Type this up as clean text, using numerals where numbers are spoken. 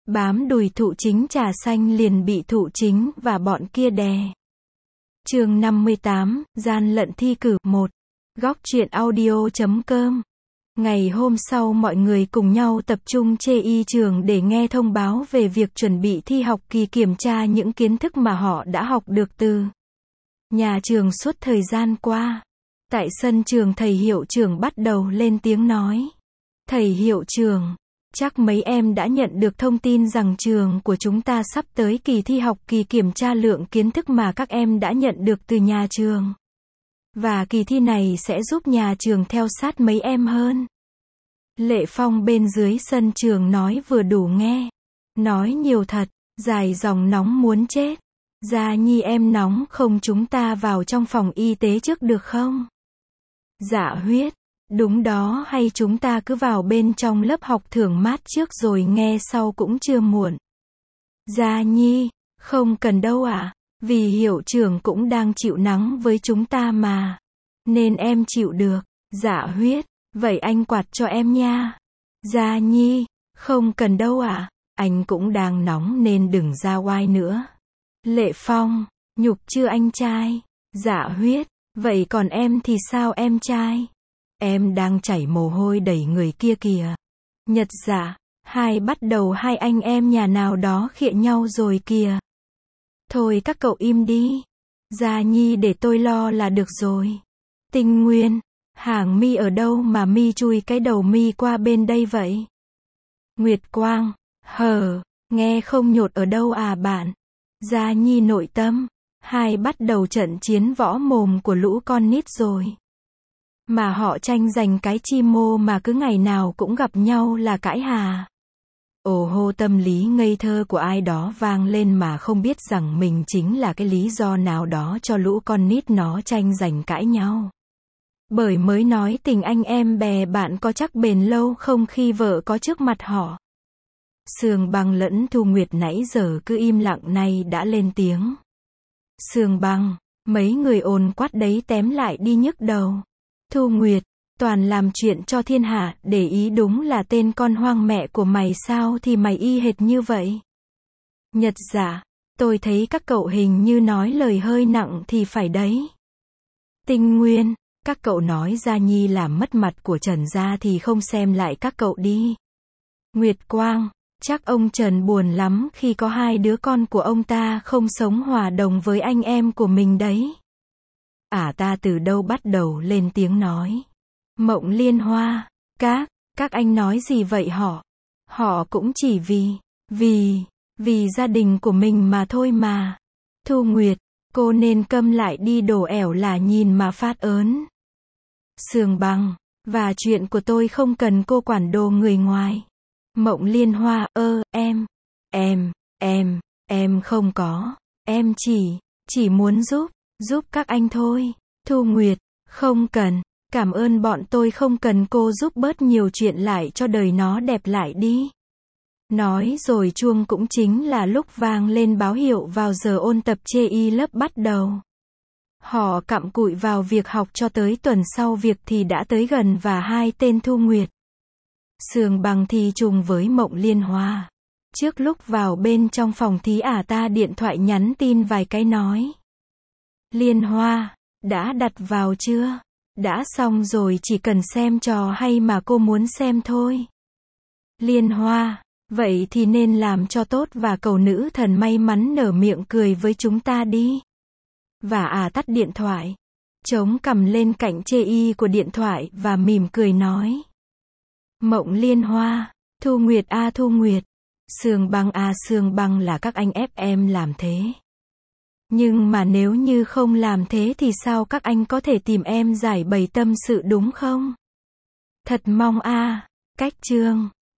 Bám đùi thụ chính trà xanh liền bị thụ chính và bọn kia đè. Chương 58, gian lận thi cử 1. Góc truyện audio.com. Ngày hôm sau mọi người cùng nhau tập trung chê y trường để nghe thông báo về việc chuẩn bị thi học kỳ, kiểm tra những kiến thức mà họ đã học được từ nhà trường suốt thời gian qua. Tại sân trường, thầy hiệu trưởng bắt đầu lên tiếng nói. Thầy hiệu trưởng, chắc mấy em đã nhận được thông tin rằng trường của chúng ta sắp tới kỳ thi học kỳ kiểm tra lượng kiến thức mà các em đã nhận được từ nhà trường. Và kỳ thi này sẽ giúp nhà trường theo sát mấy em hơn. Lệ Phong bên dưới sân trường nói vừa đủ nghe. Nói nhiều thật, dài dòng nóng muốn chết. Gia Nhi em nóng không, chúng ta vào trong phòng y tế trước được không? Dạ Huyết, đúng đó, hay chúng ta cứ vào bên trong lớp học thưởng mát trước rồi nghe sau cũng chưa muộn. Gia Nhi, không cần đâu ạ, vì hiệu trưởng cũng đang chịu nắng với chúng ta mà. Nên em chịu được. Dạ Huyết, vậy anh quạt cho em nha. Gia Nhi, không cần đâu ạ, anh cũng đang nóng nên đừng ra oai nữa. Lệ Phong, nhục chưa anh trai? Dạ Huyết, vậy còn em thì sao em trai? Em đang chảy mồ hôi đầy người kia kìa. Nhật Dạ, bắt đầu hai anh em nhà nào đó khịa nhau rồi kìa. Thôi các cậu im đi. Gia Nhi để tôi lo là được rồi. Tinh Nguyên, Hàng Mi ở đâu mà Mi chui cái đầu Mi qua bên đây vậy? Nguyệt Quang, nghe không nhột ở đâu à bạn? Gia Nhi nội tâm, bắt đầu trận chiến võ mồm của lũ con nít rồi. Mà họ tranh giành cái chi mô mà cứ ngày nào cũng gặp nhau là cãi hà. Ồ hô, tâm lý ngây thơ của ai đó vang lên mà không biết rằng mình chính là cái lý do nào đó cho lũ con nít nó tranh giành cãi nhau. Bởi mới nói tình anh em bè bạn có chắc bền lâu không khi vợ có trước mặt họ. Sương Băng lẫn Thu Nguyệt nãy giờ cứ im lặng nay đã lên tiếng. Sương Băng, mấy người ồn quát đấy tém lại đi nhức đầu. Thu Nguyệt, toàn làm chuyện cho thiên hạ, để ý đúng là tên con hoang mẹ của mày sao thì mày y hệt như vậy. Nhật Dạ, tôi thấy các cậu hình như nói lời hơi nặng thì phải đấy. Tinh Nguyên, các cậu nói Gia Nhi làm mất mặt của Trần gia thì không xem lại các cậu đi. Nguyệt Quang, chắc ông Trần buồn lắm khi có hai đứa con của ông ta không sống hòa đồng với anh em của mình đấy. Ta từ đâu bắt đầu lên tiếng nói. Mộng Liên Hoa, các anh nói gì vậy họ cũng chỉ vì gia đình của mình mà thôi mà. Thu Nguyệt, cô nên câm lại đi, đồ ẻo là nhìn mà phát ớn. Sương Băng, và chuyện của tôi không cần cô quản đồ người ngoài. Mộng Liên Hoa, em không có, em chỉ muốn giúp các anh thôi. Thu Nguyệt, không cần, cảm ơn, bọn tôi không cần cô giúp, bớt nhiều chuyện lại cho đời nó đẹp lại đi. Nói rồi chuông cũng chính là lúc vang lên báo hiệu vào giờ ôn tập chê y lớp bắt đầu. Họ cặm cụi vào việc học cho tới tuần sau việc thì đã tới gần và hai tên Thu Nguyệt, Sương Băng thi trùng với Mộng Liên Hoa. Trước lúc vào bên trong phòng thí ta điện thoại nhắn tin vài cái nói. Liên Hoa, đã đặt vào chưa? Đã xong rồi, chỉ cần xem trò hay mà cô muốn xem thôi. Liên Hoa, vậy thì nên làm cho tốt và cầu nữ thần may mắn nở miệng cười với chúng ta đi. Và tắt điện thoại, chống cằm lên cạnh chê y của điện thoại và mỉm cười nói. Mộng Liên Hoa, Thu Nguyệt Thu Nguyệt, Sương Băng Sương Băng là các anh ép em làm thế. Nhưng mà nếu như không làm thế thì sao các anh có thể tìm em giải bày tâm sự đúng không? Thật mong cách chương.